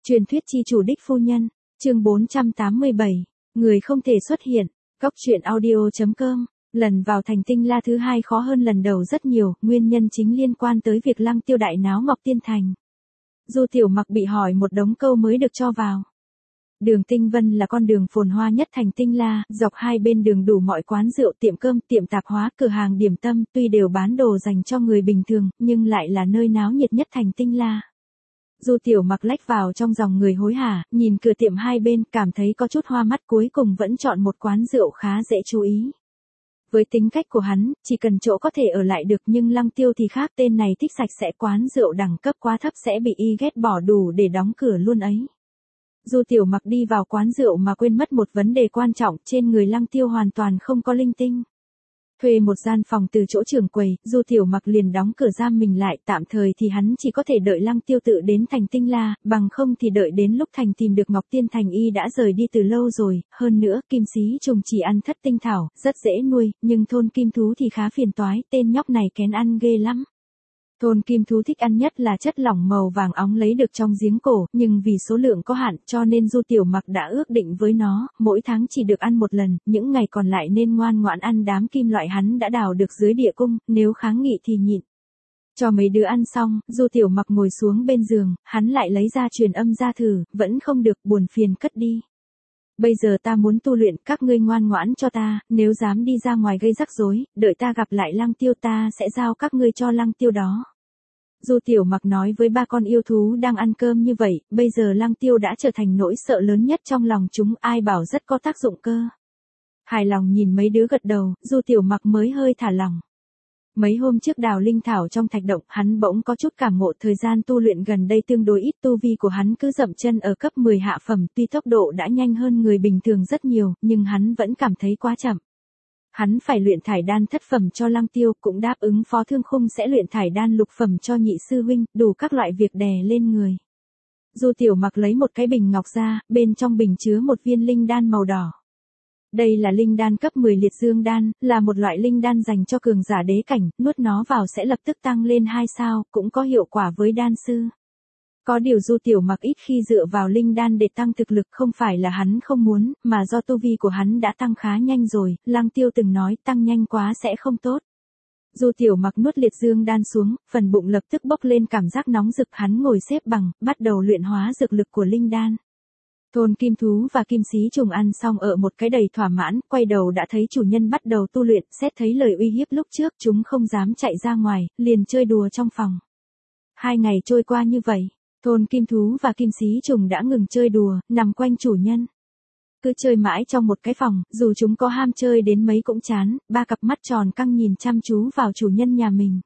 Truyền thuyết chi chủ đích phu nhân, chương 487, người không thể xuất hiện, Cóc truyện audio.com. Lần vào thành tinh la thứ hai khó hơn lần đầu rất nhiều, nguyên nhân chính liên quan tới việc Lăng Tiêu đại náo Ngọc Tiên Thành. Du Tiểu Mặc bị hỏi một đống câu mới được cho vào. Đường Tinh Vân là con đường phồn hoa nhất thành tinh la, dọc hai bên đường đủ mọi quán rượu, tiệm cơm, tiệm tạp hóa, cửa hàng điểm tâm, tuy đều bán đồ dành cho người bình thường, nhưng lại là nơi náo nhiệt nhất thành tinh la. Du Tiểu Mặc lách vào trong dòng người hối hả, nhìn cửa tiệm hai bên, cảm thấy có chút hoa mắt, cuối cùng vẫn chọn một quán rượu khá dễ chú ý. Với tính cách của hắn, chỉ cần chỗ có thể ở lại được, nhưng Lăng Tiêu thì khác, tên này thích sạch sẽ, quán rượu đẳng cấp quá thấp sẽ bị y ghét bỏ, đủ để đóng cửa luôn ấy. Du Tiểu Mặc đi vào quán rượu mà quên mất một vấn đề quan trọng, trên người Lăng Tiêu hoàn toàn không có linh tinh. Thuê một gian phòng từ chỗ trưởng quầy, Du Tiểu Mặc liền đóng cửa giam mình lại, tạm thời thì hắn chỉ có thể đợi Lăng Tiêu tự đến thành tinh la, bằng không thì đợi đến lúc thành tìm được Ngọc Tiên Thành y đã rời đi từ lâu rồi, hơn nữa, kim xí trùng chỉ ăn thất tinh thảo, rất dễ nuôi, nhưng thôn kim thú thì khá phiền toái, tên nhóc này kén ăn ghê lắm. Thôn kim thú thích ăn nhất là chất lỏng màu vàng óng lấy được trong giếng cổ, nhưng vì số lượng có hạn cho nên Du Tiểu Mặc đã ước định với nó, mỗi tháng chỉ được ăn một lần, những ngày còn lại nên ngoan ngoãn ăn đám kim loại hắn đã đào được dưới địa cung, nếu kháng nghị thì nhịn. Cho mấy đứa ăn xong, Du Tiểu Mặc ngồi xuống bên giường, hắn lại lấy ra truyền âm ra thử, vẫn không được, buồn phiền cất đi. Bây giờ ta muốn tu luyện, các ngươi ngoan ngoãn cho ta, nếu dám đi ra ngoài gây rắc rối, đợi ta gặp lại Lăng Tiêu ta sẽ giao các ngươi cho Lăng Tiêu đó. Du Tiểu Mặc nói với ba con yêu thú đang ăn cơm như vậy, bây giờ Lăng Tiêu đã trở thành nỗi sợ lớn nhất trong lòng chúng, ai bảo rất có tác dụng cơ. Hài lòng nhìn mấy đứa gật đầu, Du Tiểu Mặc mới hơi thả lòng. Mấy hôm trước đào linh thảo trong thạch động, hắn bỗng có chút cảm ngộ, thời gian tu luyện gần đây tương đối ít, tu vi của hắn cứ dậm chân ở cấp 10 hạ phẩm, tuy tốc độ đã nhanh hơn người bình thường rất nhiều, nhưng hắn vẫn cảm thấy quá chậm. Hắn phải luyện thải đan thất phẩm cho Lăng Tiêu, cũng đáp ứng Phó Thương Khung sẽ luyện thải đan lục phẩm cho nhị sư huynh, đủ các loại việc đè lên người. Du Tiểu Mặc lấy một cái bình ngọc ra, bên trong bình chứa một viên linh đan màu đỏ. Đây là linh đan cấp 10 liệt dương đan, là một loại linh đan dành cho cường giả đế cảnh, nuốt nó vào sẽ lập tức tăng lên 2 sao, cũng có hiệu quả với đan sư. Có điều Du Tiểu Mặc ít khi dựa vào linh đan để tăng thực lực, không phải là hắn không muốn, mà do tu vi của hắn đã tăng khá nhanh rồi, Lăng Tiêu từng nói tăng nhanh quá sẽ không tốt. Du Tiểu Mặc nuốt liệt dương đan xuống, phần bụng lập tức bốc lên cảm giác nóng rực, hắn ngồi xếp bằng, bắt đầu luyện hóa dược lực của linh đan. Thôn kim thú và kim xí trùng ăn xong ở một cái đầy thỏa mãn, quay đầu đã thấy chủ nhân bắt đầu tu luyện, xét thấy lời uy hiếp lúc trước chúng không dám chạy ra ngoài, liền chơi đùa trong phòng. 2 ngày trôi qua như vậy, thôn kim thú và kim xí trùng đã ngừng chơi đùa, nằm quanh chủ nhân. Cứ chơi mãi trong một cái phòng, dù chúng có ham chơi đến mấy cũng chán, ba cặp mắt tròn căng nhìn chăm chú vào chủ nhân nhà mình.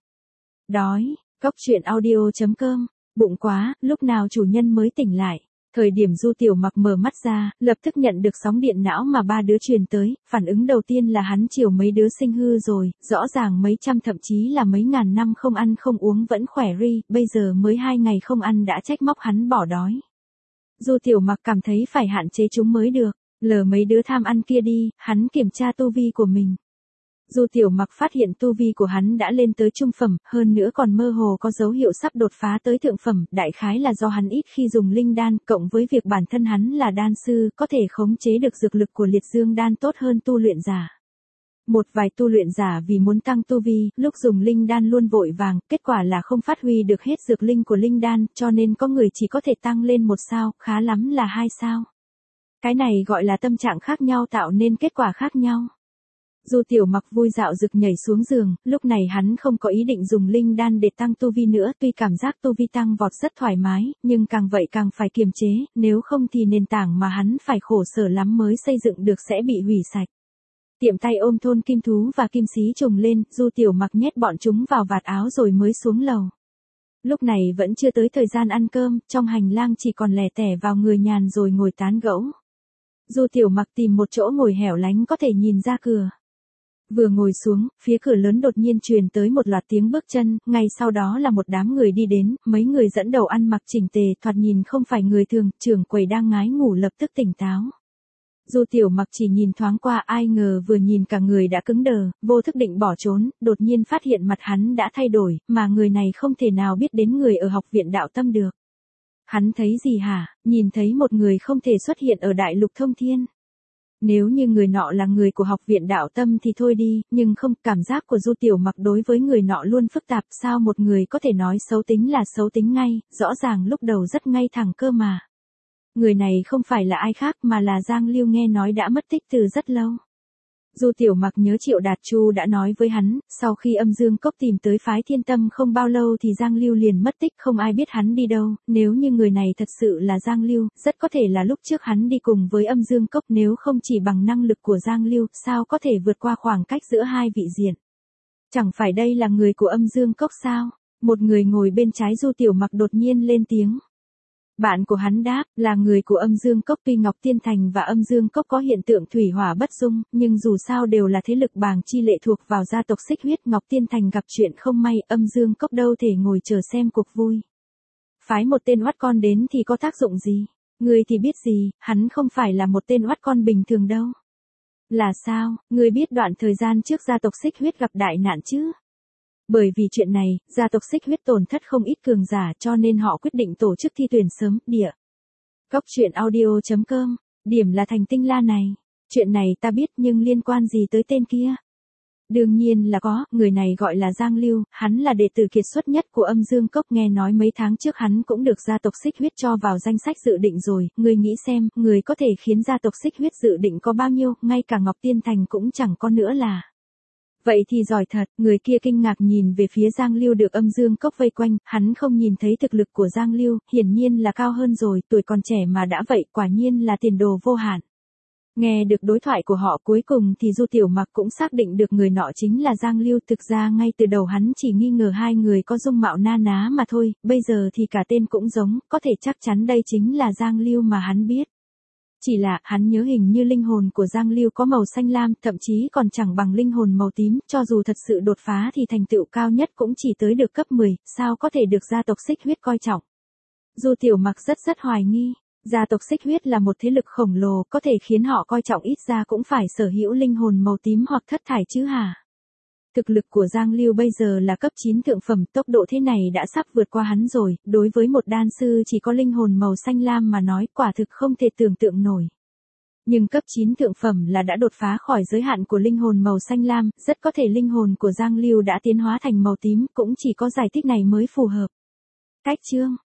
Đói, Cóc truyện audio.com, bụng quá, lúc nào chủ nhân mới tỉnh lại. Thời điểm Du Tiểu Mặc mở mắt ra, lập tức nhận được sóng điện não mà ba đứa truyền tới, phản ứng đầu tiên là hắn chiều mấy đứa sinh hư rồi, rõ ràng mấy trăm thậm chí là mấy ngàn năm không ăn không uống vẫn khỏe ri, bây giờ mới 2 ngày không ăn đã trách móc hắn bỏ đói. Du Tiểu Mặc cảm thấy phải hạn chế chúng mới được, lờ mấy đứa tham ăn kia đi, hắn kiểm tra tu vi của mình. Du Tiểu Mặc phát hiện tu vi của hắn đã lên tới trung phẩm, hơn nữa còn mơ hồ có dấu hiệu sắp đột phá tới thượng phẩm, đại khái là do hắn ít khi dùng linh đan, cộng với việc bản thân hắn là đan sư, có thể khống chế được dược lực của liệt dương đan tốt hơn tu luyện giả. Một vài tu luyện giả vì muốn tăng tu vi, lúc dùng linh đan luôn vội vàng, kết quả là không phát huy được hết dược linh của linh đan, cho nên có người chỉ có thể tăng lên 1 sao, khá lắm là 2 sao. Cái này gọi là tâm trạng khác nhau tạo nên kết quả khác nhau. Du Tiểu Mặc vui dạo rực nhảy xuống giường, lúc này hắn không có ý định dùng linh đan để tăng tu vi nữa, tuy cảm giác tu vi tăng vọt rất thoải mái, nhưng càng vậy càng phải kiềm chế, nếu không thì nền tảng mà hắn phải khổ sở lắm mới xây dựng được sẽ bị hủy sạch. Tiệm tay ôm thôn kim thú và kim xí trùng lên, Du Tiểu Mặc nhét bọn chúng vào vạt áo rồi mới xuống lầu. Lúc này vẫn chưa tới thời gian ăn cơm, trong hành lang chỉ còn lẻ tẻ vào người nhàn rồi ngồi tán gẫu. Du Tiểu Mặc tìm một chỗ ngồi hẻo lánh có thể nhìn ra cửa. Vừa ngồi xuống, phía cửa lớn đột nhiên truyền tới một loạt tiếng bước chân, ngay sau đó là một đám người đi đến, mấy người dẫn đầu ăn mặc chỉnh tề, thoạt nhìn không phải người thường, trưởng quầy đang ngái ngủ lập tức tỉnh táo. Du Tiểu Mặc chỉ nhìn thoáng qua, ai ngờ vừa nhìn cả người đã cứng đờ, vô thức định bỏ trốn, đột nhiên phát hiện mặt hắn đã thay đổi, mà người này không thể nào biết đến người ở học viện đạo tâm được. Hắn thấy gì hả? Nhìn thấy một người không thể xuất hiện ở đại lục thông thiên. Nếu như người nọ là người của học viện đạo tâm thì thôi đi, nhưng không, cảm giác của Du Tiểu Mặc đối với người nọ luôn phức tạp, sao một người có thể nói xấu tính là xấu tính ngay, rõ ràng lúc đầu rất ngay thẳng cơ mà. Người này không phải là ai khác mà là Giang Lưu, nghe nói đã mất tích từ rất lâu. Du Tiểu Mặc nhớ Triệu Đạt Chu đã nói với hắn, sau khi Âm Dương Cốc tìm tới phái Thiên Tâm không bao lâu thì Giang Lưu liền mất tích, không ai biết hắn đi đâu, nếu như người này thật sự là Giang Lưu, rất có thể là lúc trước hắn đi cùng với Âm Dương Cốc, nếu không chỉ bằng năng lực của Giang Lưu, sao có thể vượt qua khoảng cách giữa hai vị diện. Chẳng phải đây là người của Âm Dương Cốc sao? Một người ngồi bên trái Du Tiểu Mặc đột nhiên lên tiếng. Bạn của hắn đáp, là người của Âm Dương Cốc. Tuy Ngọc Tiên Thành và Âm Dương Cốc có hiện tượng thủy hỏa bất dung, nhưng dù sao đều là thế lực bàng chi lệ thuộc vào gia tộc Xích Huyết. Ngọc Tiên Thành gặp chuyện không may, Âm Dương Cốc đâu thể ngồi chờ xem cuộc vui. Phái một tên oắt con đến thì có tác dụng gì? Ngươi thì biết gì, hắn không phải là một tên oắt con bình thường đâu. Là sao, ngươi biết đoạn thời gian trước gia tộc Xích Huyết gặp đại nạn chứ? Bởi vì chuyện này, gia tộc Xích Huyết tổn thất không ít cường giả cho nên họ quyết định tổ chức thi tuyển sớm. Địa. Cóc truyện audio.com. Điểm là thành Tinh La này. Chuyện này ta biết nhưng liên quan gì tới tên kia? Đương nhiên là có, người này gọi là Giang Lưu, hắn là đệ tử kiệt xuất nhất của Âm Dương Cốc, nghe nói mấy tháng trước hắn cũng được gia tộc Xích Huyết cho vào danh sách dự định rồi, ngươi nghĩ xem, người có thể khiến gia tộc Xích Huyết dự định có bao nhiêu, ngay cả Ngọc Tiên Thành cũng chẳng có nữa là. Vậy thì giỏi thật, người kia kinh ngạc nhìn về phía Giang Lưu được Âm Dương Cốc vây quanh, hắn không nhìn thấy thực lực của Giang Lưu, hiển nhiên là cao hơn rồi, tuổi còn trẻ mà đã vậy, quả nhiên là tiền đồ vô hạn. Nghe được đối thoại của họ cuối cùng thì Du Tiểu Mặc cũng xác định được người nọ chính là Giang Lưu, thực ra ngay từ đầu hắn chỉ nghi ngờ hai người có dung mạo na ná mà thôi, bây giờ thì cả tên cũng giống, có thể chắc chắn đây chính là Giang Lưu mà hắn biết. Chỉ là, hắn nhớ hình như linh hồn của Giang Lưu có màu xanh lam, thậm chí còn chẳng bằng linh hồn màu tím, cho dù thật sự đột phá thì thành tựu cao nhất cũng chỉ tới được cấp 10, sao có thể được gia tộc Xích Huyết coi trọng. Du Tiểu Mặc rất hoài nghi, gia tộc Xích Huyết là một thế lực khổng lồ, có thể khiến họ coi trọng ít ra cũng phải sở hữu linh hồn màu tím hoặc thất thải chứ hả? Thực lực của Giang Lưu bây giờ là cấp 9 thượng phẩm, tốc độ thế này đã sắp vượt qua hắn rồi, đối với một đan sư chỉ có linh hồn màu xanh lam mà nói quả thực không thể tưởng tượng nổi. Nhưng cấp 9 thượng phẩm là đã đột phá khỏi giới hạn của linh hồn màu xanh lam, rất có thể linh hồn của Giang Lưu đã tiến hóa thành màu tím, cũng chỉ có giải thích này mới phù hợp. Cách chương